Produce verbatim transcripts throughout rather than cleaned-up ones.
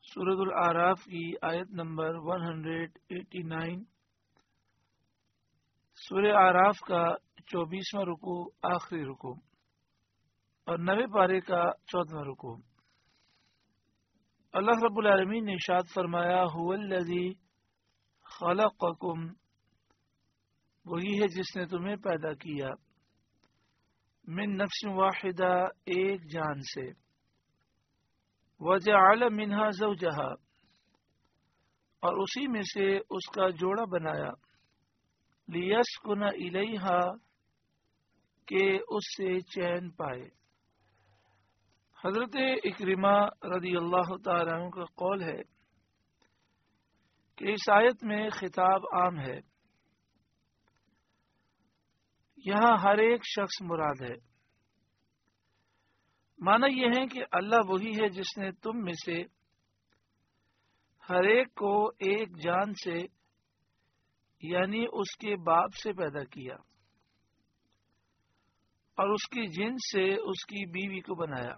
سورۃ الاعراف کی آیت نمبر ایک سو نناسی۔ سورہ اعراف کا چوبیسواں رکوع آخری رکوع اور نوے پارے کا چودواں رکوع۔ اللہ رب العالمین نے ارشاد فرمایا هو الذی خلقکم، وہی ہے جس نے تمہیں پیدا کیا، من نفس واحدہ، ایک جان سے، وجعل منها زوجها، اور اسی میں سے اس کا جوڑا بنایا، لیسکن الیہا، کہ اس سے چین پائے۔ حضرت اکرمہ رضی اللہ تعالیٰ عنہ کا قول ہے کہ اس آیت میں خطاب عام ہے، یہاں ہر ایک شخص مراد ہے۔ معنی یہ ہے کہ اللہ وہی ہے جس نے تم میں سے ہر ایک کو ایک جان سے، یعنی اس کے باپ سے پیدا کیا، اور اس کی جنس سے اس کی بیوی کو بنایا۔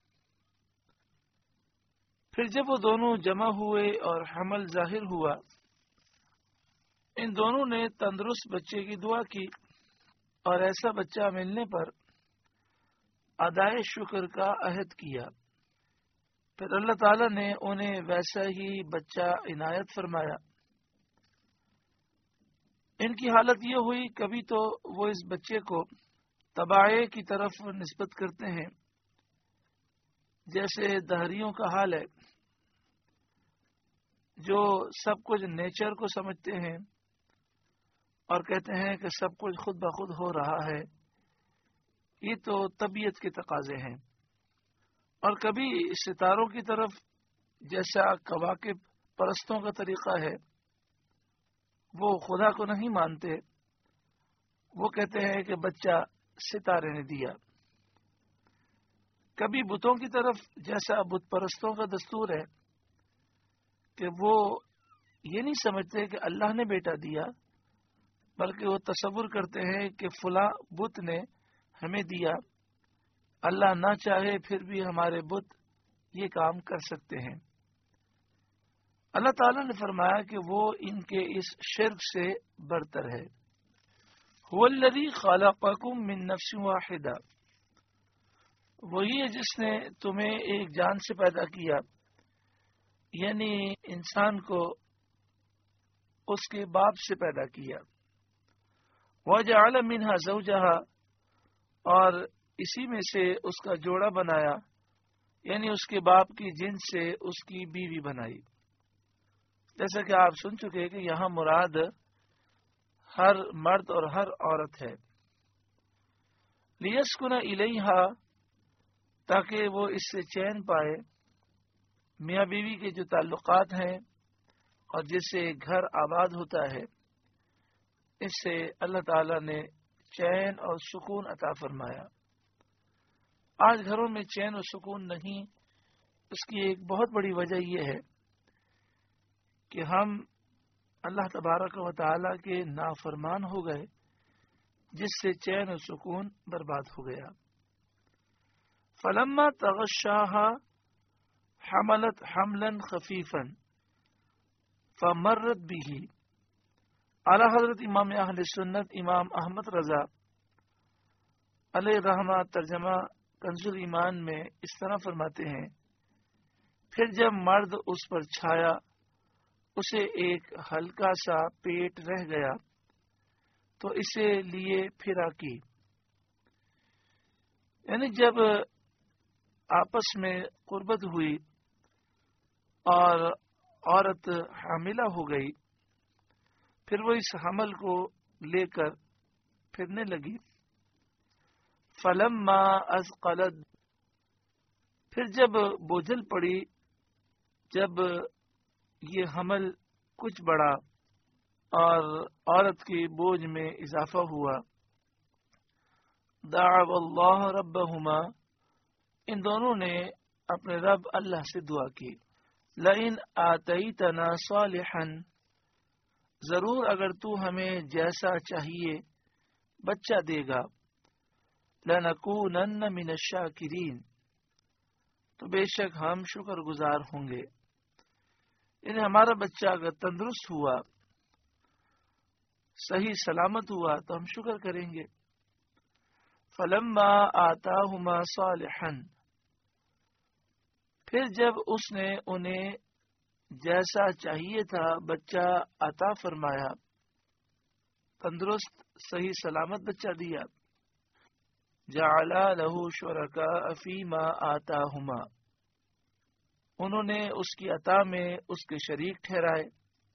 پھر جب وہ دونوں جمع ہوئے اور حمل ظاہر ہوا، ان دونوں نے تندرست بچے کی دعا کی، اور ایسا بچہ ملنے پر ادائے شکر کا عہد کیا۔ پھر اللہ تعالی نے انہیں ویسا ہی بچہ عنایت فرمایا۔ ان کی حالت یہ ہوئی، کبھی تو وہ اس بچے کو تباہی کی طرف نسبت کرتے ہیں، جیسے دہریوں کا حال ہے جو سب کچھ نیچر کو سمجھتے ہیں اور کہتے ہیں کہ سب کچھ خود بخود ہو رہا ہے، یہ تو طبیعت کے تقاضے ہیں۔ اور کبھی ستاروں کی طرف، جیسا کواکب پرستوں کا طریقہ ہے، وہ خدا کو نہیں مانتے، وہ کہتے ہیں کہ بچہ ستارے نے دیا۔ کبھی بتوں کی طرف، جیسا بت پرستوں کا دستور ہے کہ وہ یہ نہیں سمجھتے کہ اللہ نے بیٹا دیا، بلکہ وہ تصور کرتے ہیں کہ فلاں بت نے ہمیں دیا، اللہ نہ چاہے پھر بھی ہمارے بت یہ کام کر سکتے ہیں۔ اللہ تعالیٰ نے فرمایا کہ وہ ان کے اس شرک سے برتر ہے۔ هو الذی خلقکم من نفس واحدہ، وہی ہے جس نے تمہیں ایک جان سے پیدا کیا، یعنی انسان کو اس کے باپ سے پیدا کیا۔ وجعل منها زوجها، اور اسی میں سے اس کا جوڑا بنایا، یعنی اس کے باپ کی جنس سے اس کی بیوی بنائی۔ جیسا کہ آپ سن چکے کہ یہاں مراد ہر مرد اور ہر عورت ہے۔ لیسکن الیہا، تاکہ وہ اس سے چین پائے۔ میاں بیوی کے جو تعلقات ہیں اور جس سے گھر آباد ہوتا ہے، اس سے اللہ تعالی نے چین اور سکون عطا فرمایا۔ آج گھروں میں چین اور سکون نہیں، اس کی ایک بہت بڑی وجہ یہ ہے کہ ہم اللہ تبارک و تعالی کے نافرمان ہو گئے، جس سے چین اور سکون برباد ہو گیا۔ فلما تغشاها حملت حملا خفیفا فمرت به۔ اعلی حضرت امام اہل سنت امام احمد رضا علیہ رحمہ ترجمہ کنز ایمان میں اس طرح فرماتے ہیں، پھر جب مرد اس پر چھایا، اسے ایک ہلکا سا پیٹ رہ گیا تو اسے لیے پھرا کی، یعنی جب آپس میں قربت ہوئی اور عورت حاملہ ہو گئی، پھر وہ اس حمل کو لے کر پھرنے لگی۔ فلما اثقلت، پھر جب بوجھل پڑی، جب یہ حمل کچھ بڑھا اور عورت کی بوجھ میں اضافہ ہوا، دعوا اللہ ربہما، ان دونوں نے اپنے رب اللہ سے دعا کی، لئن آتیتنا صالحا، ضرور اگر تو ہمیں جیسا چاہیے بچہ دے گا، لنکونن من الشاکرین، تو بے شک ہم شکر گزار ہوں گے۔ یعنی ہمارا بچہ اگر تندرست ہوا، صحیح سلامت ہوا تو ہم شکر کریں گے. فلما آتاہما صالحا، پھر جب اس نے انہیں جیسا چاہیے تھا بچہ عطا فرمایا، تندرست صحیح سلامت بچہ دیا، جعل لہ شرکاء فیما آتاہما، انہوں نے اس کی عطا میں اس کے شریک ٹھہرائے.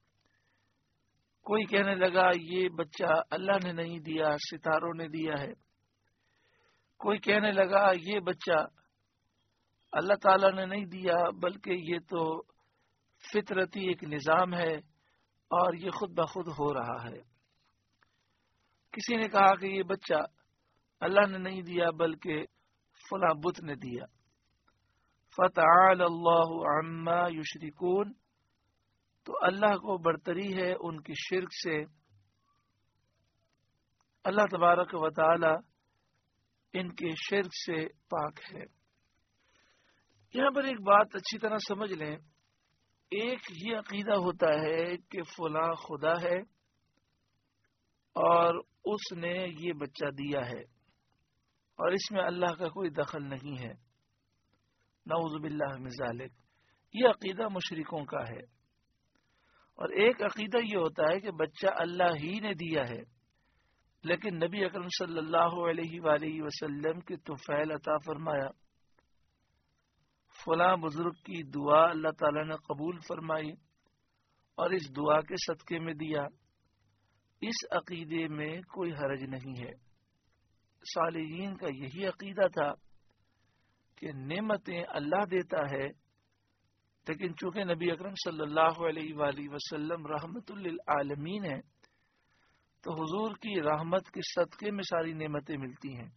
کوئی کہنے لگا یہ بچہ اللہ نے نہیں دیا، ستاروں نے دیا ہے. کوئی کہنے لگا یہ بچہ اللہ تعالیٰ نے نہیں دیا بلکہ یہ تو فطرتی ایک نظام ہے اور یہ خود بخود ہو رہا ہے. کسی نے کہا کہ یہ بچہ اللہ نے نہیں دیا بلکہ فلاں بت نے دیا. فتعال اللہ عما یشرکون، تو اللہ کو برتری ہے ان کی شرک سے. اللہ تبارک و تعالی ان کے شرک سے پاک ہے. یہاں پر ایک بات اچھی طرح سمجھ لیں. ایک یہ عقیدہ ہوتا ہے کہ فلاں خدا ہے اور اس نے یہ بچہ دیا ہے اور اس میں اللہ کا کوئی دخل نہیں ہے، نعوذ باللہ من ذالک. یہ عقیدہ مشرکوں کا ہے. اور ایک عقیدہ یہ ہوتا ہے کہ بچہ اللہ ہی نے دیا ہے لیکن نبی اکرم صلی اللہ علیہ وآلہ وسلم کے طفیل عطا فرمایا، فلاں بزرگ کی دعا اللہ تعالیٰ نے قبول فرمائی اور اس دعا کے صدقے میں دیا. اس عقیدے میں کوئی حرج نہیں ہے. صالحین کا یہی عقیدہ تھا کہ نعمتیں اللہ دیتا ہے، لیکن چونکہ نبی اکرم صلی اللہ علیہ وآلہ وسلم رحمت للعالمین ہیں تو حضور کی رحمت کے صدقے میں ساری نعمتیں ملتی ہیں.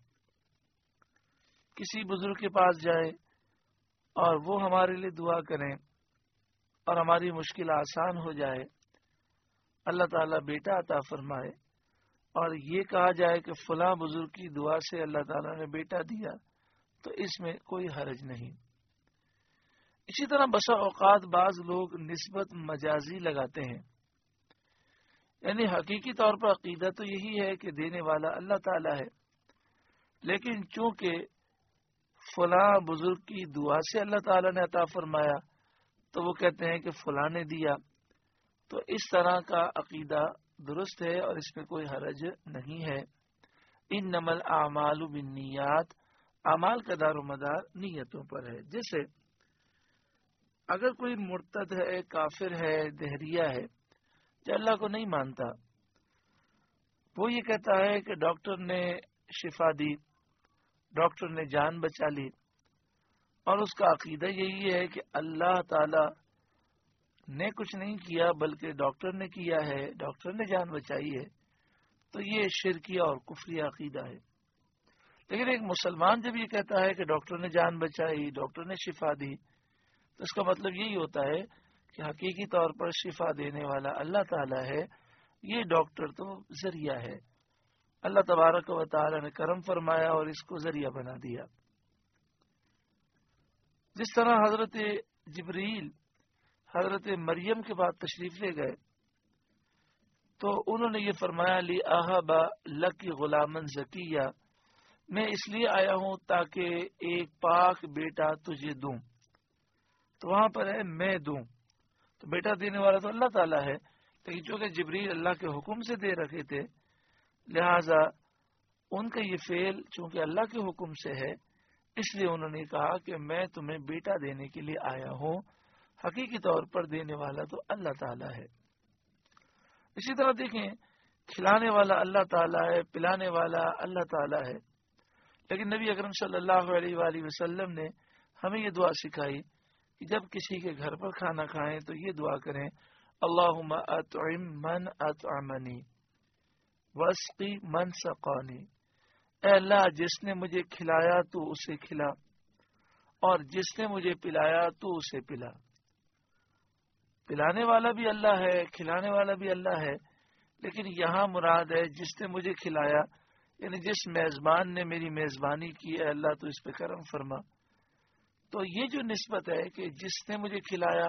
کسی بزرگ کے پاس جائے اور وہ ہمارے لیے دعا کریں اور ہماری مشکل آسان ہو جائے، اللہ تعالیٰ بیٹا عطا فرمائے اور یہ کہا جائے کہ فلاں بزرگ کی دعا سے اللہ تعالیٰ نے بیٹا دیا، تو اس میں کوئی حرج نہیں. اسی طرح بسا اوقات بعض لوگ نسبت مجازی لگاتے ہیں، یعنی حقیقی طور پر عقیدہ تو یہی ہے کہ دینے والا اللہ تعالیٰ ہے، لیکن چونکہ فلاں بزرگ کی دعا سے اللہ تعالیٰ نے عطا فرمایا تو وہ کہتے ہیں کہ فلاں نے دیا. تو اس طرح کا عقیدہ درست ہے اور اس میں کوئی حرج نہیں ہے. انما الاعمال بالنیات، اعمال کا دار و مدار نیتوں پر ہے. جیسے اگر کوئی مرتد ہے، کافر ہے، دہریہ ہے جو اللہ کو نہیں مانتا، وہ یہ کہتا ہے کہ ڈاکٹر نے شفا دی، ڈاکٹر نے جان بچا لی، اور اس کا عقیدہ یہی ہے کہ اللہ تعالی نے کچھ نہیں کیا بلکہ ڈاکٹر نے کیا ہے، ڈاکٹر نے جان بچائی ہے، تو یہ شرکیہ اور کفریہ عقیدہ ہے. لیکن ایک مسلمان جب یہ کہتا ہے کہ ڈاکٹر نے جان بچائی، ڈاکٹر نے شفا دی، تو اس کا مطلب یہی ہوتا ہے کہ حقیقی طور پر شفا دینے والا اللہ تعالی ہے، یہ ڈاکٹر تو ذریعہ ہے. اللہ تبارک و تعالی نے کرم فرمایا اور اس کو ذریعہ بنا دیا. جس طرح حضرت جبریل حضرت مریم کے بعد تشریف لے گئے تو انہوں نے یہ فرمایا، لی اہب لک غلامن زکیہ، میں اس لیے آیا ہوں تاکہ ایک پاک بیٹا تجھے دوں. تو وہاں پر ہے میں دوں، تو بیٹا دینے والا تو اللہ تعالیٰ ہے، لیکن چونکہ جبریل اللہ کے حکم سے دے رکھے تھے لہذا ان کا یہ فعل چونکہ اللہ کے حکم سے ہے، اس لیے انہوں نے کہا کہ میں تمہیں بیٹا دینے کے لیے آیا ہوں. حقیقی طور پر دینے والا تو اللہ تعالیٰ ہے. اسی طرح دیکھیں، کھلانے والا اللہ تعالیٰ ہے، پلانے والا اللہ تعالیٰ ہے، لیکن نبی اکرم صلی اللہ علیہ وآلہ وسلم نے ہمیں یہ دعا سکھائی کہ جب کسی کے گھر پر کھانا کھائیں تو یہ دعا کریں، اللہم اطعم من اطعمنی واسقی من سقانی. اے اللہ جس نے مجھے کھلایا تو اسے کھلا اور جس نے مجھے پلایا تو اسے پلا. پلانے والا بھی اللہ ہے، کھلانے والا بھی اللہ ہے، لیکن یہاں مراد ہے جس نے مجھے کھلایا، یعنی جس میزبان نے میری میزبانی کی، اے اللہ تو اس پہ کرم فرما. تو یہ جو نسبت ہے کہ جس نے مجھے کھلایا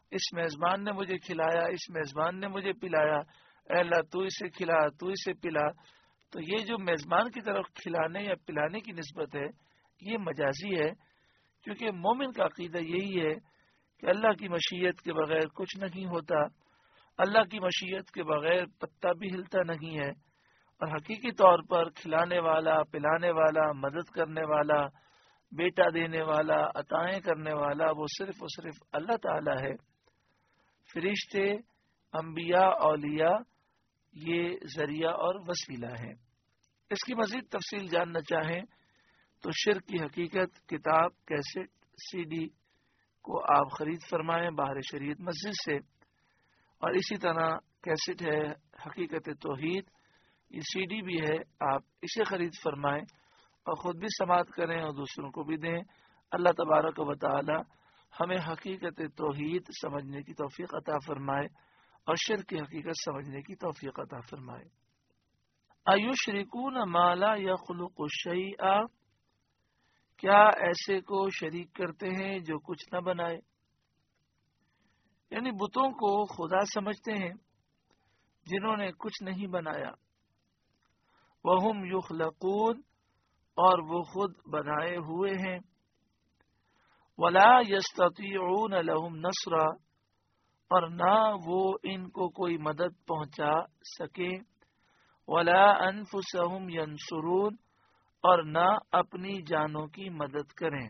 اس میزبان نے مجھے کھلایا، اس میزبان نے مجھے پلایا، اے اللہ تو اسے کھلا، تو اسے پلا. تو یہ جو میزبان کی طرف کھلانے یا پلانے کی نسبت ہے یہ مجازی ہے، کیونکہ مومن کا عقیدہ یہی ہے کہ اللہ کی مشیت کے بغیر کچھ نہیں ہوتا، اللہ کی مشیت کے بغیر پتا بھی ہلتا نہیں ہے، اور حقیقی طور پر کھلانے والا، پلانے والا، مدد کرنے والا، بیٹا دینے والا، عطائیں کرنے والا وہ صرف اور صرف اللہ تعالی ہے. فرشتے، انبیاء، اولیاء یہ ذریعہ اور وسیلہ ہیں. اس کی مزید تفصیل جاننا چاہیں تو شرک کی حقیقت کتاب، کیسٹ، سی ڈی کو آپ خرید فرمائیں باہر شریعت مسجد سے، اور اسی طرح کیسٹ ہے حقیقت توحید، یہ سی ڈی بھی ہے، آپ اسے خرید فرمائیں اور خود بھی سماعت کریں اور دوسروں کو بھی دیں. اللہ تبارک و تعالی ہمیں حقیقت توحید سمجھنے کی توفیق عطا فرمائے اور شرک کی حقیقت سمجھنے کی توفیق عطا فرمائے. ایشرکون ما لا یخلق شیئا، کیا ایسے کو شریک کرتے ہیں جو کچھ نہ بنائے، یعنی بتوں کو خدا سمجھتے ہیں جنہوں نے کچھ نہیں بنایا. وہم یخلقون، اور وہ خود بنائے ہوئے ہیں. ولا یستطیعون لهم نصرا، اور نہ وہ ان کو کوئی مدد پہنچا سکے. ولا انفسهم ینصرون، اور نہ اپنی جانوں کی مدد کریں.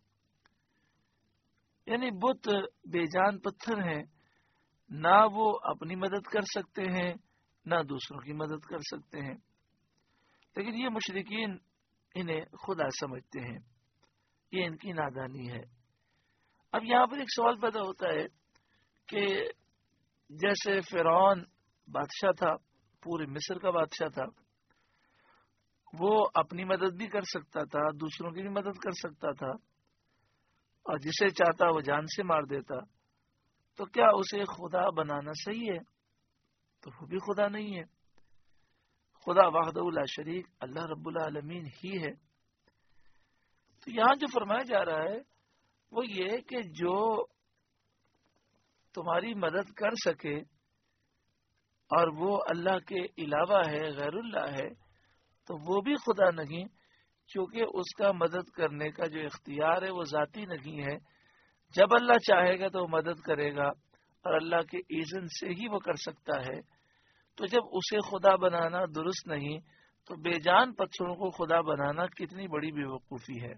یعنی بت بے جان پتھر ہیں، نہ وہ اپنی مدد کر سکتے ہیں نہ دوسروں کی مدد کر سکتے ہیں، لیکن یہ مشرکین انہیں خدا سمجھتے ہیں. یہ ان کی نادانی ہے. اب یہاں پر ایک سوال پیدا ہوتا ہے کہ جیسے فرعون بادشاہ تھا، پورے مصر کا بادشاہ تھا، وہ اپنی مدد بھی کر سکتا تھا، دوسروں کی بھی مدد کر سکتا تھا، اور جسے چاہتا وہ جان سے مار دیتا. تو کیا اسے خدا بنانا صحیح ہے؟ تو وہ بھی خدا نہیں ہے. خدا وحدہ لا شریک اللہ رب العالمین ہی ہے. تو یہاں جو فرمایا جا رہا ہے وہ یہ کہ جو تمہاری مدد کر سکے اور وہ اللہ کے علاوہ ہے، غیر اللہ ہے، تو وہ بھی خدا نہیں، کیونکہ اس کا مدد کرنے کا جو اختیار ہے وہ ذاتی نہیں ہے. جب اللہ چاہے گا تو وہ مدد کرے گا اور اللہ کے اذن سے ہی وہ کر سکتا ہے. تو جب اسے خدا بنانا درست نہیں تو بے جان پتھروں کو خدا بنانا کتنی بڑی بے وقوفی ہے.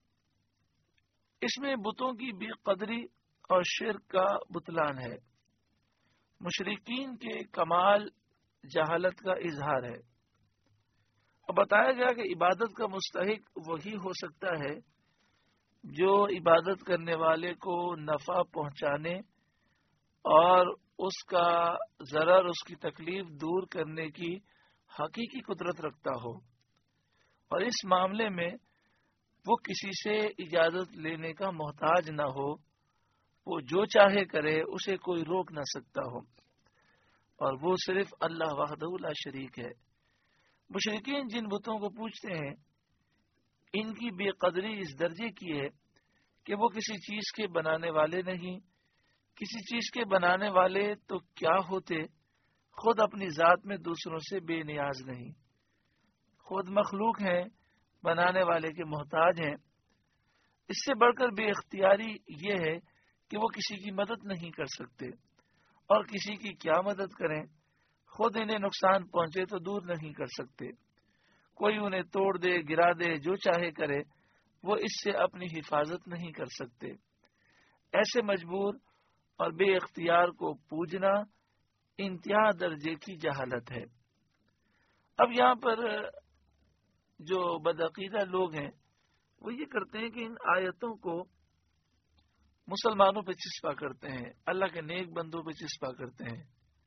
اس میں بتوں کی بے قدری اور شرک کا بطلان ہے. مشرکین کے کمال جہالت کا اظہار ہے. اور بتایا گیا کہ عبادت کا مستحق وہی ہو سکتا ہے جو عبادت کرنے والے کو نفع پہنچانے اور اس کا ضرر، اس کی تکلیف دور کرنے کی حقیقی قدرت رکھتا ہو، اور اس معاملے میں وہ کسی سے اجازت لینے کا محتاج نہ ہو، وہ جو چاہے کرے، اسے کوئی روک نہ سکتا ہو، اور وہ صرف اللہ وحدہ لا شریک ہے. مشرکین جن بتوں کو پوجتے ہیں ان کی بے قدری اس درجے کی ہے کہ وہ کسی چیز کے بنانے والے نہیں. کسی چیز کے بنانے والے تو کیا ہوتے، خود اپنی ذات میں دوسروں سے بے نیاز نہیں، خود مخلوق ہیں، بنانے والے کے محتاج ہیں. اس سے بڑھ کر بے اختیاری یہ ہے کہ وہ کسی کی مدد نہیں کر سکتے، اور کسی کی کیا مدد کریں، خود انہیں نقصان پہنچے تو دور نہیں کر سکتے. کوئی انہیں توڑ دے، گرا دے، جو چاہے کرے، وہ اس سے اپنی حفاظت نہیں کر سکتے. ایسے مجبور اور بے اختیار کو پوجنا انتہا درجے کی جہالت ہے. اب یہاں پر جو بدعقیدہ لوگ ہیں وہ یہ کرتے ہیں کہ ان آیتوں کو مسلمانوں پہ چسپا کرتے ہیں، اللہ کے نیک بندوں پہ چسپا کرتے ہیں،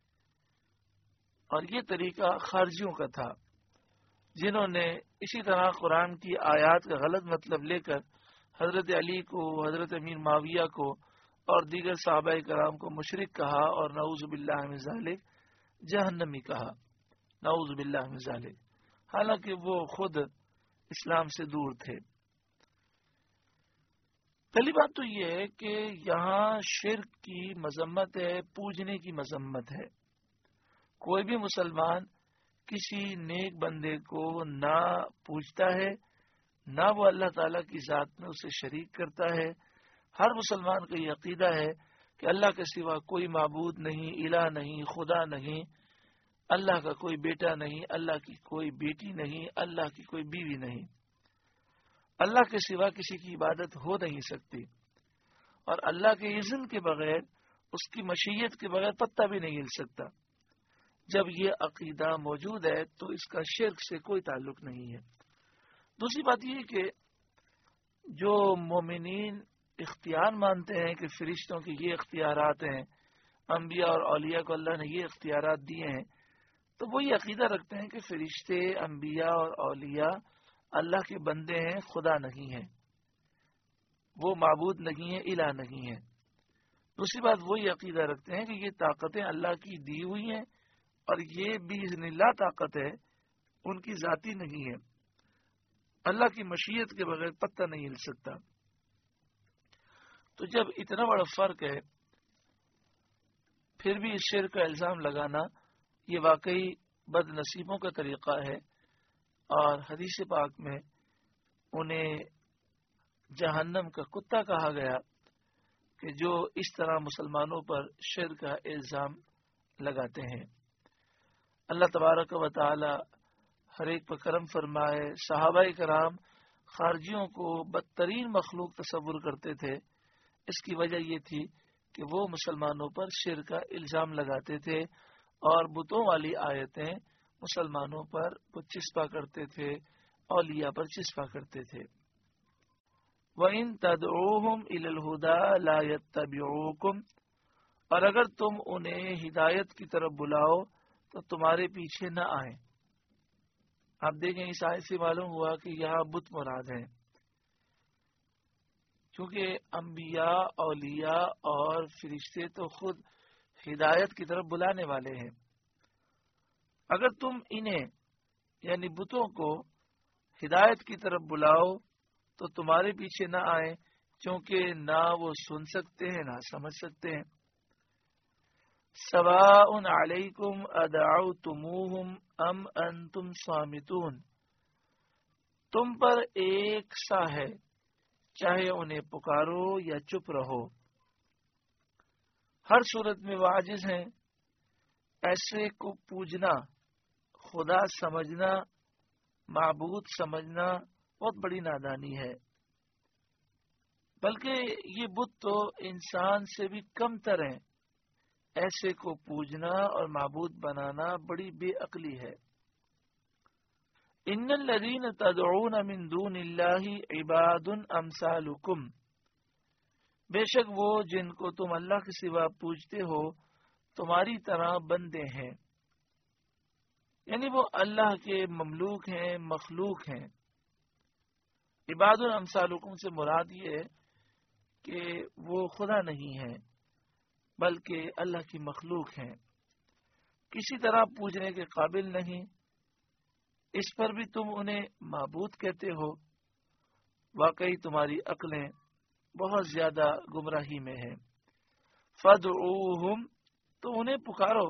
اور یہ طریقہ خارجیوں کا تھا جنہوں نے اسی طرح قرآن کی آیات کا غلط مطلب لے کر حضرت علی کو، حضرت امیر معاویہ کو اور دیگر صحابہ کرام کو مشرک کہا اور نعوذ باللہ من ذالک جہنمی کہا، نعوذ باللہ من ذالک، حالانکہ وہ خود اسلام سے دور تھے. پہلی بات تو یہ ہے کہ یہاں شرک کی مذمت ہے، پوجنے کی مذمت ہے۔ کوئی بھی مسلمان کسی نیک بندے کو نہ پوجتا ہے، نہ وہ اللہ تعالیٰ کی ذات میں اسے شریک کرتا ہے۔ ہر مسلمان کا یہ عقیدہ ہے کہ اللہ کے سوا کوئی معبود نہیں، الہ نہیں، خدا نہیں، اللہ کا کوئی بیٹا نہیں، اللہ کی کوئی بیٹی نہیں، اللہ کی کوئی بیوی نہیں۔ اللہ کے سوا کسی کی عبادت ہو نہیں سکتی، اور اللہ کے اذن کے بغیر، اس کی مشیت کے بغیر پتہ بھی نہیں ہل سکتا۔ جب یہ عقیدہ موجود ہے تو اس کا شرک سے کوئی تعلق نہیں ہے۔ دوسری بات یہ کہ جو مومنین اختیار مانتے ہیں کہ فرشتوں کے یہ اختیارات ہیں، انبیاء اور اولیاء کو اللہ نے یہ اختیارات دیے ہیں، تو وہ یہ عقیدہ رکھتے ہیں کہ فرشتے، انبیاء اور اولیاء اللہ کے بندے ہیں، خدا نہیں ہیں، وہ معبود نہیں ہیں، الہ نہیں ہیں۔ دوسری بات وہ یہ عقیدہ رکھتے ہیں کہ یہ طاقتیں اللہ کی دی ہوئی ہیں، اور یہ باذن اللہ طاقت ہے، ان کی ذاتی نہیں ہے، اللہ کی مشیت کے بغیر پتہ نہیں ہل سکتا۔ تو جب اتنا بڑا فرق ہے، پھر بھی اس شرک کا الزام لگانا یہ واقعی بد نصیبوں کا طریقہ ہے، اور حدیث پاک میں انہیں جہنم کا کتا کہا گیا کہ جو اس طرح مسلمانوں پر شرک کا الزام لگاتے ہیں۔ اللہ تبارک و تعالی ہر ایک پر کرم فرمائے۔ صحابہ کرام خارجیوں کو بدترین مخلوق تصور کرتے تھے، اس کی وجہ یہ تھی کہ وہ مسلمانوں پر شرک کا الزام لگاتے تھے، اور بتوں والی آیتیں مسلمانوں پر وہ چسپا کرتے تھے، اولیاء پر چسپا کرتے تھے۔ وَإِن تَدْعُوهُمْ إِلَى الْهُدَى لَا يَتَّبِعُوكُمْ، اور اگر تم انہیں ہدایت کی طرف بلاؤ تو تمہارے پیچھے نہ آئیں۔ آپ دیکھیں اس آیت سے معلوم ہوا کہ یہاں بت مراد ہیں، کیونکہ انبیاء، اولیاء اور فرشتے تو خود ہدایت کی طرف بلانے والے ہیں۔ اگر تم انہیں یعنی بتوں کو ہدایت کی طرف بلاؤ تو تمہارے پیچھے نہ آئیں، کیونکہ نہ وہ سن سکتے ہیں نہ سمجھ سکتے ہیں۔ سواء علیکم ادعوتموہم ام انتم صامتون، تم پر ایک سا ہے، چاہے انہیں پکارو یا چپ رہو۔ ہر صورت میں وہ عاجز ہیں۔ ایسے کو پوجنا، خدا سمجھنا، معبود سمجھنا بہت بڑی نادانی ہے، بلکہ یہ بت تو انسان سے بھی کم تر ہیں۔ ایسے کو پوجنا اور معبود بنانا بڑی بے عقلی ہے۔ ان الذین تدعون من دون اللہ عباد امثالکم، بے شک وہ جن کو تم اللہ کے سوا پوجتے ہو تمہاری طرح بندے ہیں، یعنی وہ اللہ کے مملوک ہیں، مخلوق ہیں۔ عباد امثالکم سے مراد یہ ہے کہ وہ خدا نہیں ہیں بلکہ اللہ کی مخلوق ہیں، کسی طرح پوجنے کے قابل نہیں، اس پر بھی تم انہیں معبود کہتے ہو۔ واقعی تمہاری عقلیں بہت زیادہ گمراہی میں ہیں۔ فادعوہم، تو انہیں پکارو،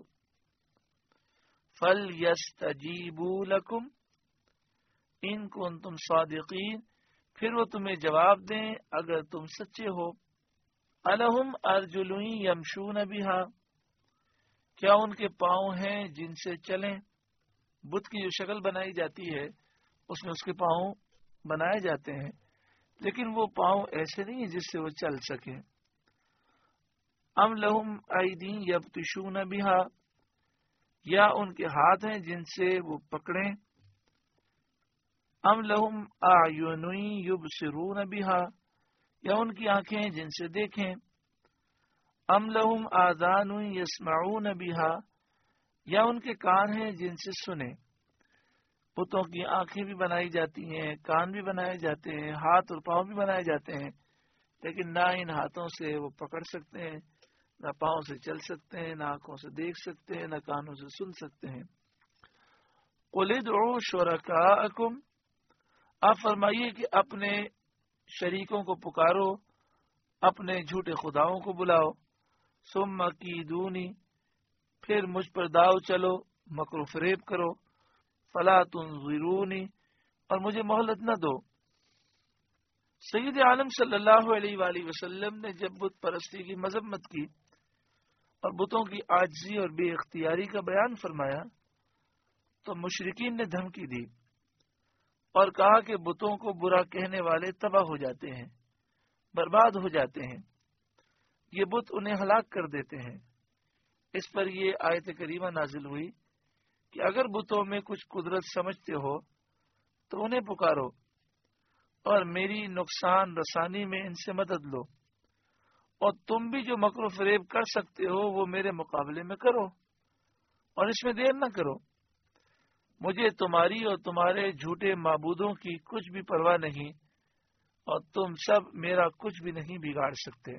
فلیستجیبوا لکم ان کنتم صادقین، پھر وہ تمہیں جواب دیں اگر تم سچے ہو۔ الہم ارجل یمشون بہا، کیا ان کے پاؤں ہیں جن سے چلیں؟ بت کی جو شکل بنائی جاتی ہے اس میں اس کے پاؤں بنائے جاتے ہیں، لیکن وہ پاؤں ایسے نہیں جس سے وہ چل سکیں۔ ام لہم ایدی یبطشون بہا، یا ان کے ہاتھ ہیں جن سے وہ پکڑیں۔ ام لہم اعین یبصرون بہا، یا ان کی آنکھیں ہیں جن سے دیکھیں۔ ام لہم آذان یسمعون بہا، یا ان کے کان ہیں جن سے سنیں۔ بتوں کی آنکھیں بھی بنائی جاتی ہیں، کان بھی بنائے جاتے ہیں، ہاتھ اور پاؤں بھی بنائے جاتے ہیں، لیکن نہ ان ہاتھوں سے وہ پکڑ سکتے ہیں، نہ پاؤں سے چل سکتے ہیں، نہ آنکھوں سے دیکھ سکتے ہیں، نہ کانوں سے سن سکتے ہیں۔ قل ادعوا شرکاءکم، آپ فرمائیے کہ اپنے شریکوں کو پکارو، اپنے جھوٹے خداؤں کو بلاؤ، ثم کیدونی، پھر مجھ پر داؤ چلو، مکر و فریب کرو، فلا تنظرونی، اور مجھے مہلت نہ دو۔ سید عالم صلی اللہ علیہ وآلہ وسلم نے جب بت پرستی کی مذمت کی اور بتوں کی عاجزی اور بے اختیاری کا بیان فرمایا تو مشرکین نے دھمکی دی اور کہا کہ بتوں کو برا کہنے والے تباہ ہو جاتے ہیں، برباد ہو جاتے ہیں، یہ بت انہیں ہلاک کر دیتے ہیں۔ اس پر یہ آیت کریمہ نازل ہوئی کہ اگر بتوں میں کچھ قدرت سمجھتے ہو تو انہیں پکارو اور میری نقصان رسانی میں ان سے مدد لو، اور تم بھی جو مکر و فریب کر سکتے ہو وہ میرے مقابلے میں کرو اور اس میں دیر نہ کرو۔ مجھے تمہاری اور تمہارے جھوٹے معبودوں کی کچھ بھی پرواہ نہیں، اور تم سب میرا کچھ بھی نہیں بگاڑ سکتے۔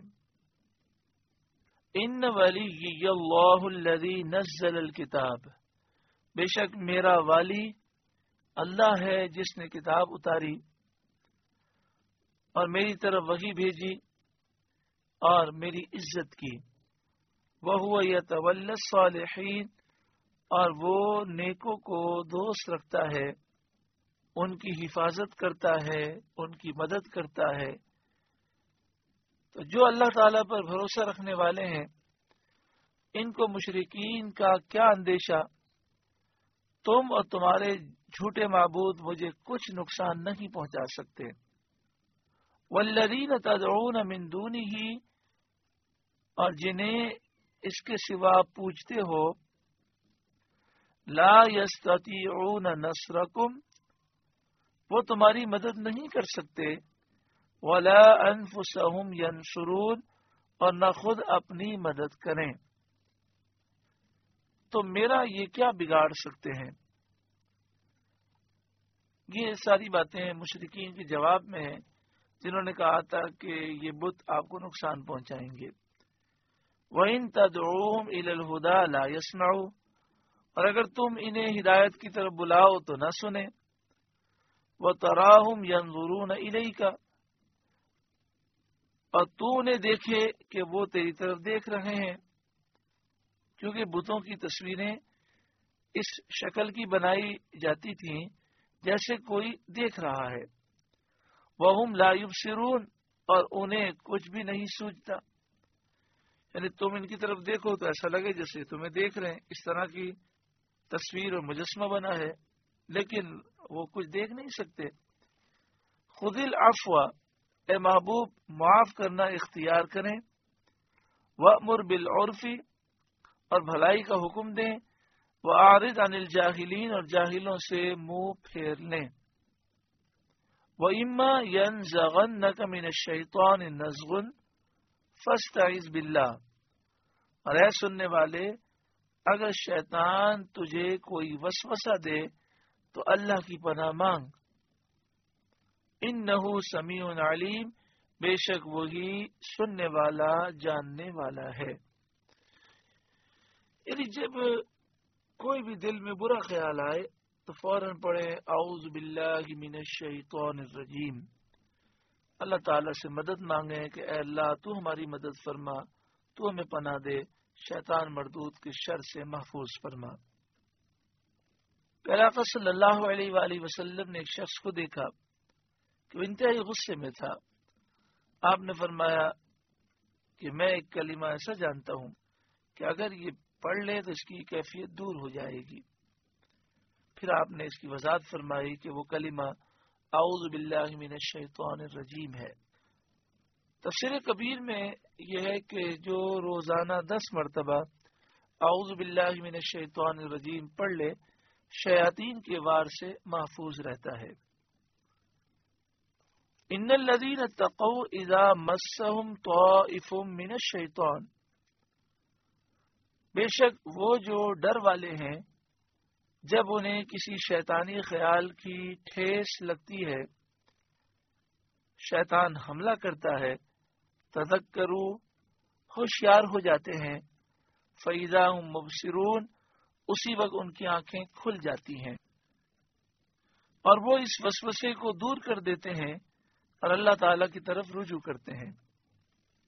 ان ولی اللہ الذی نزل الکتاب، بے شک میرا والی اللہ ہے جس نے کتاب اتاری اور میری طرف وحی بھیجی اور میری عزت کی۔ وَهُوَ يَتَوَلَّى الصَّالِحِينَ، اور وہ نیکوں کو دوست رکھتا ہے، ان کی حفاظت کرتا ہے، ان کی مدد کرتا ہے۔ تو جو اللہ تعالیٰ پر بھروسہ رکھنے والے ہیں ان کو مشرکین کا کیا اندیشہ، تم اور تمہارے جھوٹے معبود مجھے کچھ نقصان نہیں پہنچا سکتے۔ والذین تدعون من دونہ، اور جنہیں اس کے سوا پوجتے ہو، لا یستطیعون نصرکم، وہ تمہاری مدد نہیں کر سکتے، ولا انفسہم ینصرون، اور نہ خود اپنی مدد کریں، تو میرا یہ کیا بگاڑ سکتے ہیں۔ یہ ساری باتیں مشرکین کے جواب میں ہیں جنہوں نے کہا تھا کہ یہ بت آپ کو نقصان پہنچائیں گے۔ وَإِن تَدْعُوهُمْ إِلَى الْهُدَى لَا يَسْمَعُوا، اور اگر تم انہیں ہدایت کی طرف بلاؤ تو نہ سنیں۔ وَتَرَاهُمْ يَنْظُرُونَ إِلَيْكَ، اور تو انہیں دیکھے کہ وہ تیری طرف دیکھ رہے ہیں، کیونکہ بتوں کی تصویریں اس شکل کی بنائی جاتی تھیں جیسے کوئی دیکھ رہا ہے۔ وَهُمْ لَا يُبْصِرُونَ، اور انہیں کچھ بھی نہیں سوچتا، یعنی تم ان کی طرف دیکھو تو ایسا لگے جیسے تمہیں دیکھ رہے ہیں، اس طرح کی تصویر اور مجسمہ بنا ہے، لیکن وہ کچھ دیکھ نہیں سکتے۔ خُذِ الْعَفْوَ، اے محبوب معاف کرنا اختیار کریں، وَأْمُرْ بِالْعُرْفِ، اور بھلائی کا حکم دیں، وَأَعْرِضْ عَنِ الْجَاهِلِينَ، اور جاہلوں سے منہ پھیر لیں۔ وَإِمَّا يَنزَغَنَّكَ مِنَ الشَّيْطَانِ نَزْغٌ فَاسْتَعِذْ بِاللَّهِ، اور اے سننے والے اگر شیطان تجھے کوئی وسوسہ دے تو اللہ کی پناہ مانگ۔ اِنَّهُ سَمِيعٌ عَلِيمٌ، بے شک وہی سننے والا جاننے والا ہے۔ یعنی جب کوئی بھی دل میں برا خیال آئے تو فوراً پڑھے اعوذ باللہ من الشیطان الرجیم، اللہ تعالیٰ سے مدد مانگیں کہ اے اللہ تو ہماری مدد فرما، تو ہمیں پناہ دے، شیطان مردود کے شر سے محفوظ فرما۔ پھر آقا صلی اللہ علیہ وآلہ وسلم نے ایک شخص کو دیکھا کہ وہ انتہائی غصے میں تھا۔ آپ نے فرمایا کہ میں ایک کلمہ ایسا جانتا ہوں کہ اگر یہ پڑھ لے تو اس کی کیفیت دور ہو جائے گی۔ پھر آپ نے اس کی وضاحت فرمائی کہ وہ کلمہ اعوذ باللہ من الشیطان الرجیم ہے۔ تفسیر کبیر میں یہ ہے کہ جو روزانہ دس مرتبہ اعوذ باللہ من الشیطان الرجیم پڑھ لے شیاطین کے وار سے محفوظ رہتا ہے۔ ان الذین اتقوا اذا مسهم طائف من الشیطان، بے شک وہ جو ڈر والے ہیں جب انہیں کسی شیطانی خیال کی ٹھیس لگتی ہے، شیطان حملہ کرتا ہے، تذکروا، ہوشیار ہو جاتے ہیں، فَإِذَا هُمْ مُبْصِرُونَ، اسی وقت ان کی آنکھیں کھل جاتی ہیں اور وہ اس وسوسے کو دور کر دیتے ہیں اور اللہ تعالی کی طرف رجوع کرتے ہیں۔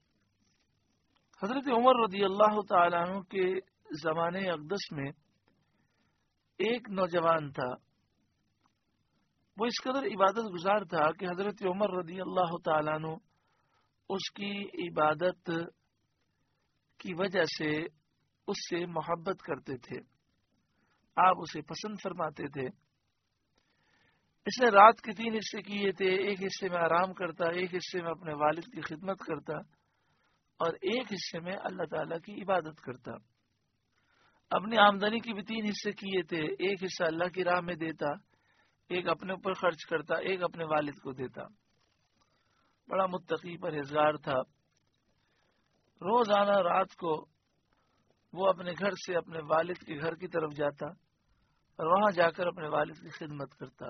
حضرت عمر رضی اللہ تعالیٰ عنہ کے زمانے اقدس میں ایک نوجوان تھا، وہ اس قدر عبادت گزار تھا کہ حضرت عمر رضی اللہ تعالیٰ عنہ اس کی عبادت کی وجہ سے اس سے محبت کرتے تھے، آپ اسے پسند فرماتے تھے۔ اس نے رات کے تین حصے کیے تھے، ایک حصے میں آرام کرتا، ایک حصے میں اپنے والد کی خدمت کرتا اور ایک حصے میں اللہ تعالیٰ کی عبادت کرتا۔ اپنی آمدنی کی بھی تین حصے کیے تھے، ایک حصہ اللہ کی راہ میں دیتا، ایک اپنے اوپر خرچ کرتا، ایک اپنے والد کو دیتا۔ بڑا متقی پرہیزگار تھا۔ روزانہ رات کو وہ اپنے گھر سے اپنے والد کے گھر کی طرف جاتا اور وہاں جا کر اپنے والد کی خدمت کرتا۔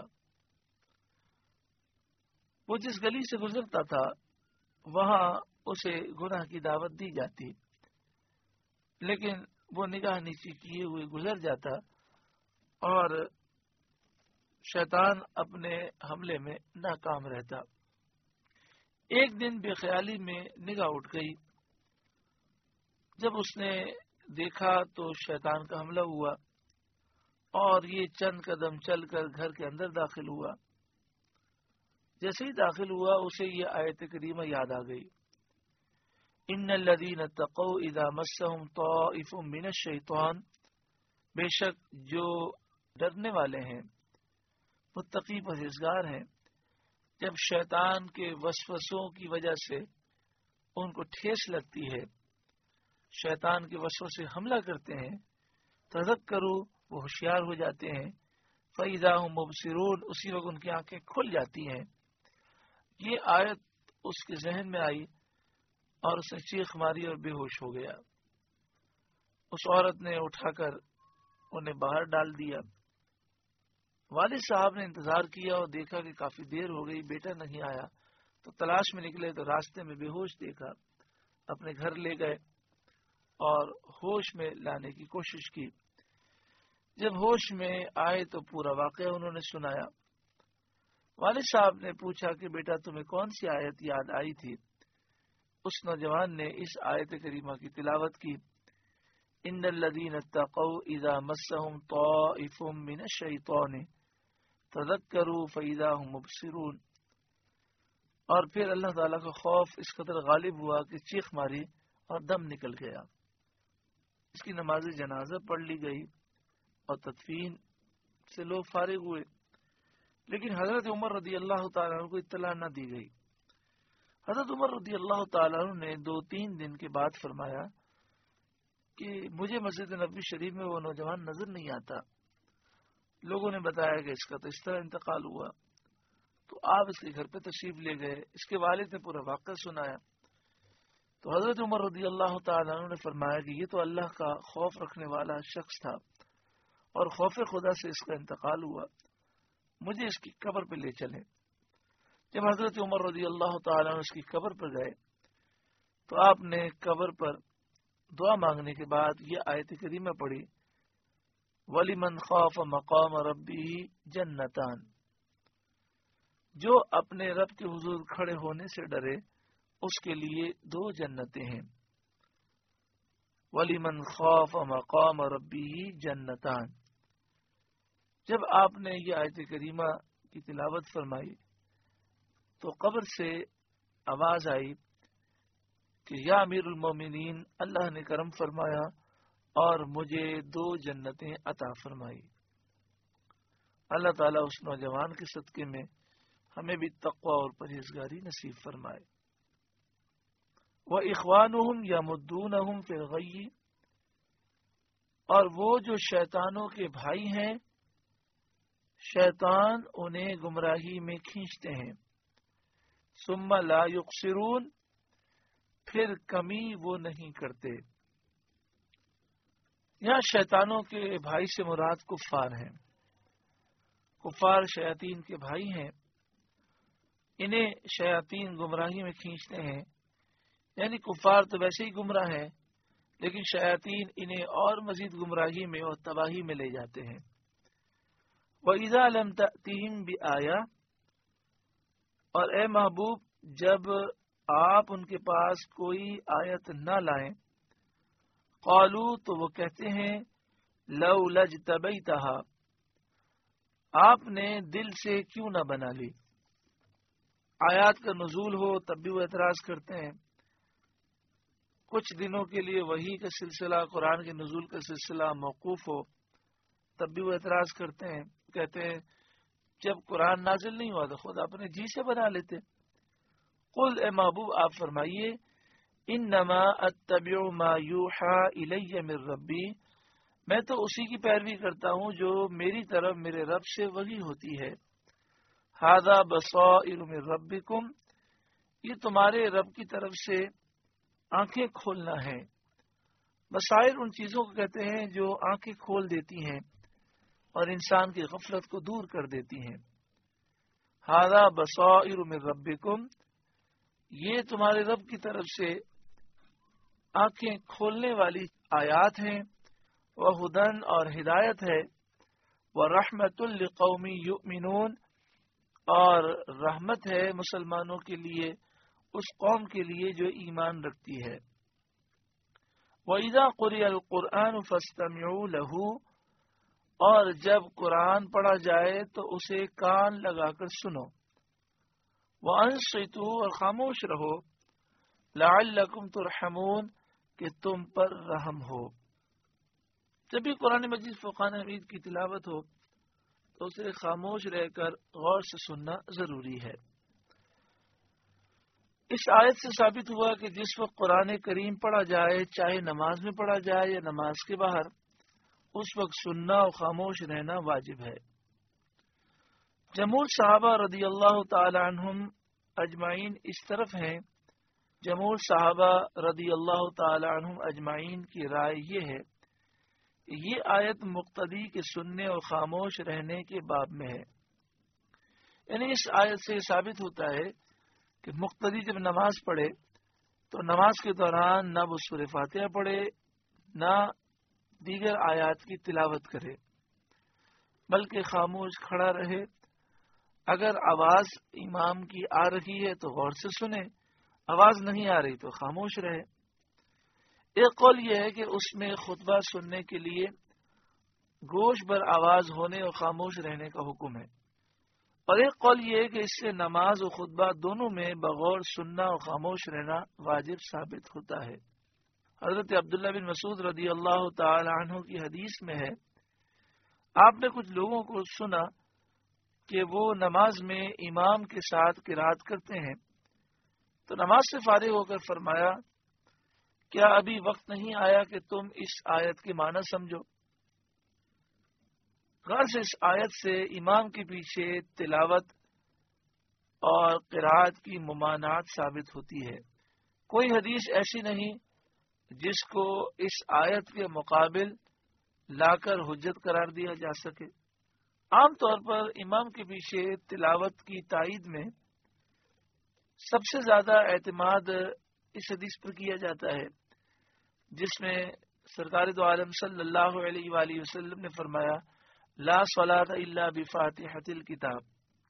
وہ جس گلی سے گزرتا تھا وہاں اسے گناہ کی دعوت دی جاتی، لیکن وہ نگاہ نیچی کیے ہوئے گزر جاتا اور شیطان اپنے حملے میں ناکام رہتا۔ ایک دن بے خیالی میں نگاہ اٹھ گئی، جب اس نے دیکھا تو شیطان کا حملہ ہوا اور یہ چند قدم چل کر گھر کے اندر داخل ہوا۔ جیسے ہی داخل ہوا اسے یہ آیت کریمہ یاد آ گئی، ان الذین اتقوا اذا مسهم طائف من الشیطان، بے شک جو ڈرنے والے ہیں، متقی پرہیزگار ہیں، جب شیطان کے وسوسوں کی وجہ سے ان کو ٹھیس لگتی ہے، شیطان کے وسوسے حملہ کرتے ہیں، تذکروا، وہ ہوشیار ہو جاتے ہیں، فَإِذَا هُمْ مُبْصِرُونَ، اسی وقت ان کی آنکھیں کھل جاتی ہیں۔ یہ آیت اس کے ذہن میں آئی اور اس نے چیخ ماری اور بے ہوش ہو گیا۔ اس عورت نے اٹھا کر انہیں باہر ڈال دیا۔ والد صاحب نے انتظار کیا اور دیکھا کہ کافی دیر ہو گئی، بیٹا نہیں آیا، تو تلاش میں نکلے تو راستے میں بے ہوش دیکھا، اپنے گھر لے گئے اور ہوش میں لانے کی کوشش کی۔ جب ہوش میں آئے تو پورا واقعہ انہوں نے سنایا۔ والد صاحب نے پوچھا کہ بیٹا تمہیں کون سی آیت یاد آئی تھی؟ اس نوجوان نے اس آیت کریمہ کی تلاوت کی، ان الذین اتقوا اذا مسهم طائف من الشیطان تذکروا فاذا هم مبصرون، اور پھر اللہ تعالیٰ کا خوف اس قدر غالب ہوا کہ چیخ ماری اور دم نکل گیا۔ اس کی نماز جنازہ پڑھ لی گئی اور تدفین سے لوگ فارغ ہوئے، لیکن حضرت عمر رضی اللہ تعالیٰ عنہ کو اطلاع نہ دی گئی۔ حضرت عمر رضی اللہ تعالیٰ عنہ نے دو تین دن کے بعد فرمایا کہ مجھے مسجد نبوی شریف میں وہ نوجوان نظر نہیں آتا۔ لوگوں نے بتایا کہ اس کا تو اس طرح انتقال ہوا، تو آپ اس کے گھر پہ تشریف لے گئے۔ اس کے والد نے پورا واقعہ سنایا تو حضرت عمر رضی اللہ تعالیٰ عنہ نے فرمایا کہ یہ تو اللہ کا خوف رکھنے والا شخص تھا اور خوف خدا سے اس کا انتقال ہوا، مجھے اس کی قبر پہ لے چلیں۔ جب حضرت عمر رضی اللہ تعالیٰ عنہ اس کی قبر پر گئے تو آپ نے قبر پر دعا مانگنے کے بعد یہ آیت کریمہ پڑھی، وَلِمَنْ خَافَ مَقَامَ رَبِّهِ جَنَّتَانِ، جو اپنے رب کے حضور کھڑے ہونے سے ڈرے اس کے لیے دو جنتیں ہیں۔ وَلِمَنْ خَافَ مَقَامَ رَبِّهِ جَنَّتَانِ، جب آپ نے یہ آیت کریمہ کی تلاوت فرمائی تو قبر سے آواز آئی کہ یا امیر المومنین، اللہ نے کرم فرمایا اور مجھے دو جنتیں عطا فرمائی۔ اللہ تعالیٰ اس نوجوان کے صدقے میں ہمیں بھی تقوی اور پرہیزگاری نصیب فرمائے۔ وَإِخْوَانُهُمْ يَمُدُّونَهُمْ فِي الْغَيِّ، اور وہ جو شیطانوں کے بھائی ہیں، شیطان انہیں گمراہی میں کھینچتے ہیں۔ ثُمَّ لَا يُقْصِرُونَ، پھر کمی وہ نہیں کرتے۔ یہاں شیطانوں کے بھائی سے مراد کفار ہیں۔ کفار شیاطین کے بھائی ہیں، انہیں شیاطین گمراہی میں کھینچتے ہیں، یعنی کفار تو ویسے ہی گمراہ ہیں لیکن شیاطین انہیں اور مزید گمراہی میں اور تباہی میں لے جاتے ہیں۔ وَإِذَا لَمْ تَأْتِهِمْ بِآيَةٍ، اور اے محبوب جب آپ ان کے پاس کوئی آیت نہ لائیں، قالوا تو وہ کہتے ہیں لو لجتبیتہا آپ نے دل سے کیوں نہ بنا لی. آیات کا نزول ہو تب بھی وہ اعتراض کرتے ہیں. کچھ دنوں کے لیے وحی کا سلسلہ قرآن کے نزول کا سلسلہ موقوف ہو تب بھی وہ اعتراض کرتے ہیں. کہتے ہیں جب قرآن نازل نہیں ہوا تو خود اپنے جی سے بنا لیتے. قل اے محبوب آپ فرمائیے انما اتبع ما یوحى الی من ربی میں تو اسی کی پیروی کرتا ہوں جو میری طرف میرے رب سے وحی ہوتی ہے. ھذا بصائر من ربکم یہ تمہارے رب کی طرف سے آنکھیں کھولنا ہے. بصائر ان چیزوں کو کہتے ہیں جو آنکھیں کھول دیتی ہیں اور انسان کی غفلت کو دور کر دیتی ہیں. ھذا بصائر من ربکم یہ تمہارے رب کی طرف سے آنکھیں کھولنے والی آیات ہیں. وہدن اور ہدایت ہے. ورحمۃ لقوم یؤمنون اور رحمت ہے مسلمانوں کے لیے اس قوم کے لیے جو ایمان رکھتی ہے. وَإِذَا قُرِئَ الْقُرْآنُ فَاسْتَمِعُوا لَهُ اور جب قرآن پڑھا جائے تو اسے کان لگا کر سنو. وَأَنصِتُوا اور خاموش رہو. لَعَلَّكُمْ تُرْحَمُونَ کہ تم پر رحم ہو. جب بھی قرآن مجید فرقان حمید کی تلاوت ہو تو اسے خاموش رہ کر غور سے سننا ضروری ہے. اس آیت سے ثابت ہوا کہ جس وقت قرآن کریم پڑھا جائے چاہے نماز میں پڑھا جائے یا نماز کے باہر اس وقت سننا اور خاموش رہنا واجب ہے. جمہور صحابہ رضی اللہ تعالی عنہم اجمعین اس طرف ہیں. جمہور صحابہ رضی اللہ تعالی عنہم اجمعین کی رائے یہ ہے کہ یہ آیت مقتدی کے سننے اور خاموش رہنے کے باب میں ہے. یعنی اس آیت سے ثابت ہوتا ہے کہ مقتدی جب نماز پڑھے تو نماز کے دوران نہ وہ سورہ فاتحہ پڑھے نہ دیگر آیات کی تلاوت کرے بلکہ خاموش کھڑا رہے. اگر آواز امام کی آ رہی ہے تو غور سے سنے, آواز نہیں آ رہی تو خاموش رہے. ایک قول یہ ہے کہ اس میں خطبہ سننے کے لیے گوش بر آواز ہونے اور خاموش رہنے کا حکم ہے, اور ایک قول یہ ہے کہ اس سے نماز و خطبہ دونوں میں بغور سننا اور خاموش رہنا واجب ثابت ہوتا ہے. حضرت عبداللہ بن مسعود رضی اللہ تعالی عنہ کی حدیث میں ہے آپ نے کچھ لوگوں کو سنا کہ وہ نماز میں امام کے ساتھ قرات کرتے ہیں تو نماز سے فارغ ہو کر فرمایا کیا ابھی وقت نہیں آیا کہ تم اس آیت کے معنی سمجھو. غرض اس آیت سے امام کے پیچھے تلاوت اور قرات کی ممانعت ثابت ہوتی ہے. کوئی حدیث ایسی نہیں جس کو اس آیت کے مقابل لا کر حجت قرار دیا جا سکے. عام طور پر امام کے پیچھے تلاوت کی تائید میں سب سے زیادہ اعتماد اس حدیث پر کیا جاتا ہے جس میں سرکار دو عالم صلی اللہ علیہ وآلہ وسلم نے فرمایا لا صلاۃ الا بفاتحۃ الکتاب.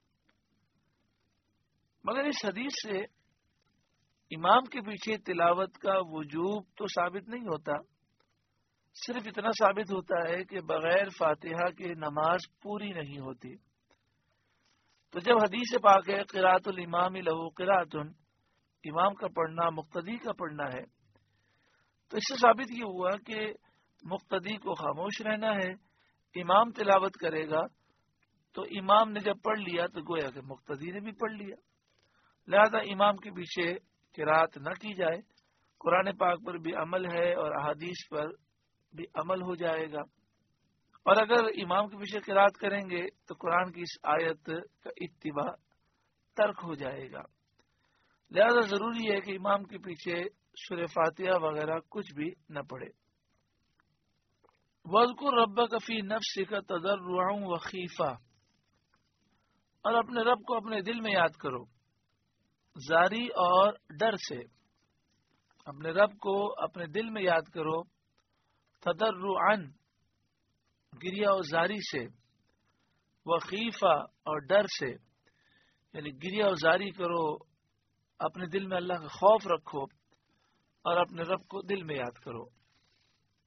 مگر اس حدیث سے امام کے پیچھے تلاوت کا وجوب تو ثابت نہیں ہوتا, صرف اتنا ثابت ہوتا ہے کہ بغیر فاتحہ کے نماز پوری نہیں ہوتی. تو جب حدیث پاک ہے قراءۃ الامام لہ قراءۃ, امام کا پڑھنا مقتدی کا پڑھنا ہے, تو اس سے ثابت یہ ہوا کہ مقتدی کو خاموش رہنا ہے. امام تلاوت کرے گا تو امام نے جب پڑھ لیا تو گویا کہ مقتدی نے بھی پڑھ لیا, لہذا امام کے پیچھے قراءت نہ کی جائے. قرآن پاک پر بھی عمل ہے اور احادیث پر بھی عمل ہو جائے گا, اور اگر امام کے پیچھے قراءت کریں گے تو قرآن کی اس آیت کا اتباع ترک ہو جائے گا. لہذا ضروری ہے کہ امام کے پیچھے سورہ فاتحہ وغیرہ کچھ بھی نہ پڑھے. وَاذْكُرْ رَبَّكَ فِي نَفْسِكَ تَضَرُّعًا وَخِيفَةً اور اپنے رب کو اپنے دل میں یاد کرو زاری اور ڈر سے. اپنے رب کو اپنے دل میں یاد کرو تضرعا گریہ و زاری سے, وخیفہ اور ڈر سے, یعنی گریہ و زاری کرو اپنے دل میں اللہ کا خوف رکھو اور اپنے رب کو دل میں یاد کرو.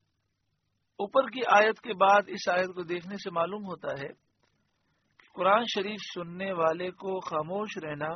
اوپر کی آیت کے بعد اس آیت کو دیکھنے سے معلوم ہوتا ہے کہ قرآن شریف سننے والے کو خاموش رہنا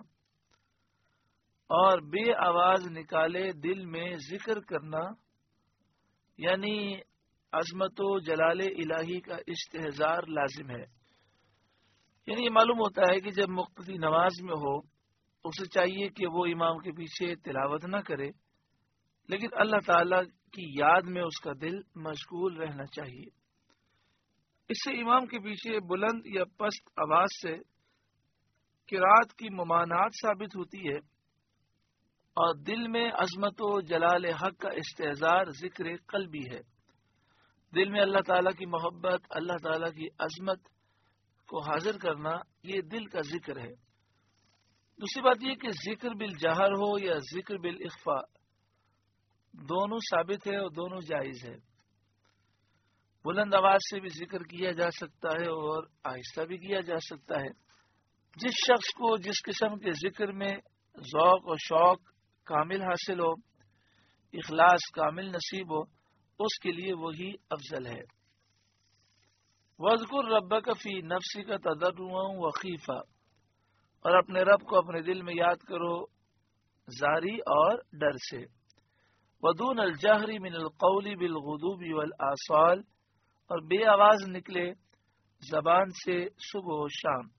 اور بے آواز نکالے دل میں ذکر کرنا یعنی عظمت و جلال الہی کا استحضار لازم ہے. یعنی یہ معلوم ہوتا ہے کہ جب مقتدی نماز میں ہو اسے چاہیے کہ وہ امام کے پیچھے تلاوت نہ کرے، لیکن اللہ تعالی کی یاد میں اس کا دل مشغول رہنا چاہیے. اس سے امام کے پیچھے بلند یا پست آواز سے قرات کی ممانعت ثابت ہوتی ہے اور دل میں عظمت و جلال حق کا استحضار ذکر قلبی ہے. دل میں اللہ تعالیٰ کی محبت، اللہ تعالیٰ کی عظمت کو حاضر کرنا، یہ دل کا ذکر ہے. دوسری بات یہ کہ ذکر بالجہر ہو یا ذکر بالاخفاء دونوں ثابت ہے اور دونوں جائز ہے. بلند آواز سے بھی ذکر کیا جا سکتا ہے اور آہستہ بھی کیا جا سکتا ہے. جس شخص کو جس قسم کے ذکر میں ذوق اور شوق کامل حاصل ہو، اخلاص کامل نصیب ہو، اس کے لیے وہی افضل ہے. وَاذْكُرْ رَبَّكَ فِي نَفْسِكَ تَضَرُّعًا وَخِيفًا، اور اپنے رب کو اپنے دل میں یاد کرو زاری اور ڈر سے. وَدُونَ الْجَهْرِ مِنَ الْقَوْلِ بِالْغُدُوِّ وَالْآصَالِ، اور بے آواز نکلے زبان سے صبح و شام.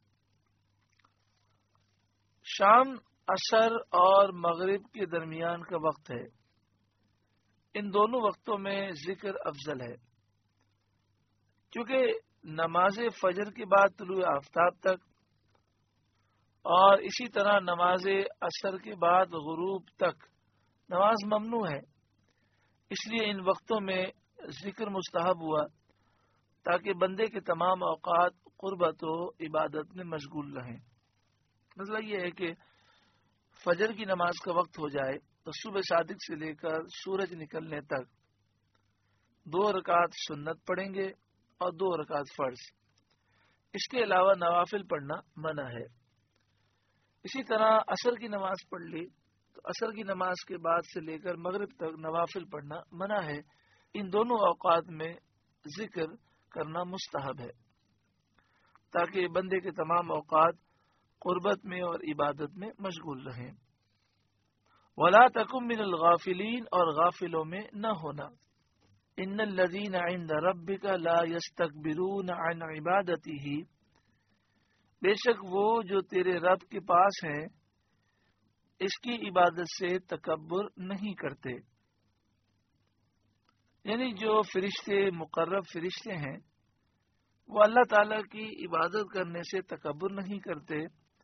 شام عصر اور مغرب کے درمیان کا وقت ہے. ان دونوں وقتوں میں ذکر افضل ہے، کیونکہ نماز فجر کے بعد طلوع آفتاب تک اور اسی طرح نماز عصر کے بعد غروب تک نماز ممنوع ہے. اس لیے ان وقتوں میں ذکر مستحب ہوا تاکہ بندے کے تمام اوقات قربت و عبادت میں مشغول رہیں. مسئلہ یہ ہے کہ فجر کی نماز کا وقت ہو جائے تو صبح صادق سے لے کر سورج نکلنے تک دو رکعت سنت پڑھیں گے اور دو رکعت فرض. اس کے علاوہ نوافل پڑھنا منع ہے. اسی طرح عصر کی نماز پڑھ لی تو عصر کی نماز کے بعد سے لے کر مغرب تک نوافل پڑھنا منع ہے. ان دونوں اوقات میں ذکر کرنا مستحب ہے تاکہ بندے کے تمام اوقات قربت میں اور عبادت میں مشغول رہیں. وَلَا تَكُن مِّنَ الْغَافِلِينَ، اور غافلوں میں نہ ہونا. إِنَّ الَّذِينَ عِندَ رَبِّكَ لَا يَسْتَكْبِرُونَ عَنْ عِبَادَتِهِ، بے شک وہ جو تیرے رب کے پاس ہیں اس کی عبادت سے تکبر نہیں کرتے. یعنی جو فرشتے مقرب فرشتے ہیں وہ اللہ تعالیٰ کی عبادت کرنے سے تکبر نہیں کرتے،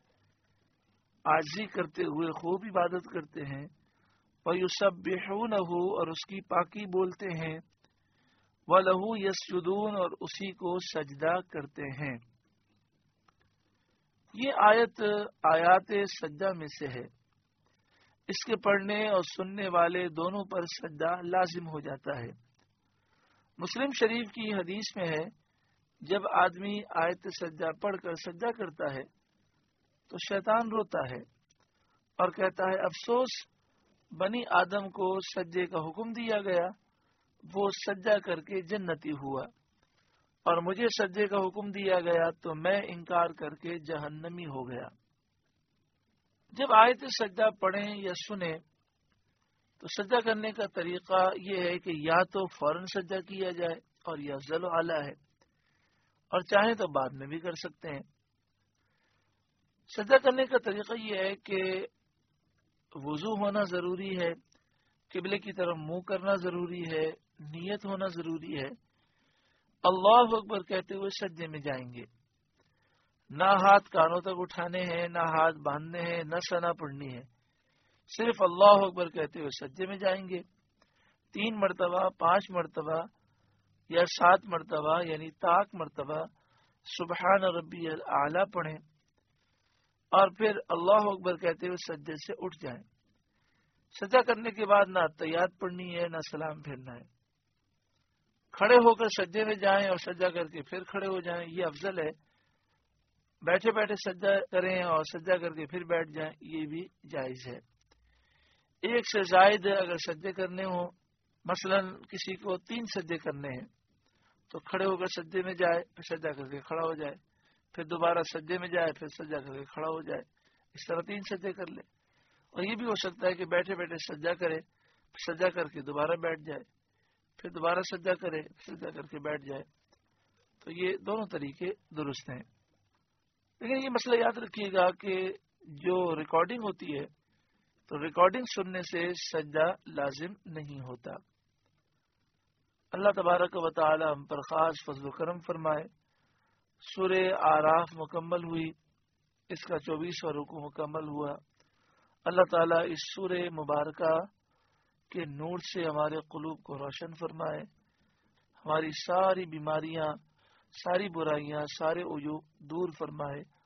عاجزی کرتے ہوئے خوب عبادت کرتے ہیں. وَيُسَبِّحُونَهُ، اور اس کی پاکی بولتے ہیں. وَلَهُ يَسْجُدُونَ، اور اسی کو سجدہ کرتے ہیں. یہ آیت آیات سجدہ میں سے ہے. اس کے پڑھنے اور سننے والے دونوں پر سجدہ لازم ہو جاتا ہے. مسلم شریف کی حدیث میں ہے جب آدمی آیت سجدہ پڑھ کر سجدہ کرتا ہے تو شیطان روتا ہے اور کہتا ہے افسوس بنی آدم کو سجدے کا حکم دیا گیا، وہ سجدہ کر کے جنتی ہوا، اور مجھے سجدے کا حکم دیا گیا تو میں انکار کر کے جہنمی ہو گیا. جب آیت سجدہ پڑھیں یا سنیں تو سجدہ کرنے کا طریقہ یہ ہے کہ یا تو فوراً سجدہ کیا جائے اور یہ افضل و اعلیٰ ہے، اور چاہیں تو بعد میں بھی کر سکتے ہیں. سجدہ کرنے کا طریقہ یہ ہے کہ وضو ہونا ضروری ہے، قبلے کی طرف منہ کرنا ضروری ہے، نیت ہونا ضروری ہے. اللہ اکبر کہتے ہوئے سجدے میں جائیں گے. نہ ہاتھ کانوں تک اٹھانے ہیں، نہ ہاتھ باندھنے ہیں، نہ ثنا پڑھنی ہے. صرف اللہ اکبر کہتے ہوئے سجدے میں جائیں گے. تین مرتبہ، پانچ مرتبہ یا سات مرتبہ یعنی تاک مرتبہ سبحان ربی الاعلی پڑھیں اور پھر اللہ اکبر کہتے ہوئے سجدے سے اٹھ جائیں. سجدہ کرنے کے بعد نہ تحیات پڑھنی ہے نہ سلام پھیرنا ہے. کھڑے ہو کر سجدے میں جائیں اور سجدہ کر کے پھر کھڑے ہو جائیں، یہ افضل ہے. بیٹھے بیٹھے سجدہ کریں اور سجدہ کر کے پھر بیٹھ جائیں، یہ بھی جائز ہے. ایک سے زائد اگر سجدے کرنے ہوں، مثلا کسی کو تین سجدے کرنے ہیں تو کھڑے ہو کر سجدے میں جائے، پھر سجدہ کر کے کھڑا ہو جائے، پھر دوبارہ سجدے میں جائے، پھر سجدہ کر کے کھڑا ہو جائے، اس طرح تین سجدے کر لے۔ اور یہ بھی ہو سکتا ہے کہ بیٹھے بیٹھے سجدہ کرے، سجدہ کر کے دوبارہ بیٹھ جائے، پھر دوبارہ سجدہ کرے، سجدہ کر کے بیٹھ جائے۔ تو یہ دونوں طریقے درست ہیں، لیکن یہ مسئلہ یاد رکھیے گا کہ جو ریکارڈنگ ہوتی ہے تو ریکارڈنگ سننے سے سجدہ لازم نہیں ہوتا۔ اللہ تبارک و تعالی ہم پر خاص فضل و کرم فرمائے۔ سورہ آراف مکمل ہوئی، اس کا چوبیسواں رکوع مکمل ہوا۔ اللہ تعالیٰ اس سورہ مبارکہ کے نور سے ہمارے قلوب کو روشن فرمائے، ہماری ساری بیماریاں، ساری برائیاں، سارے عیوب دور فرمائے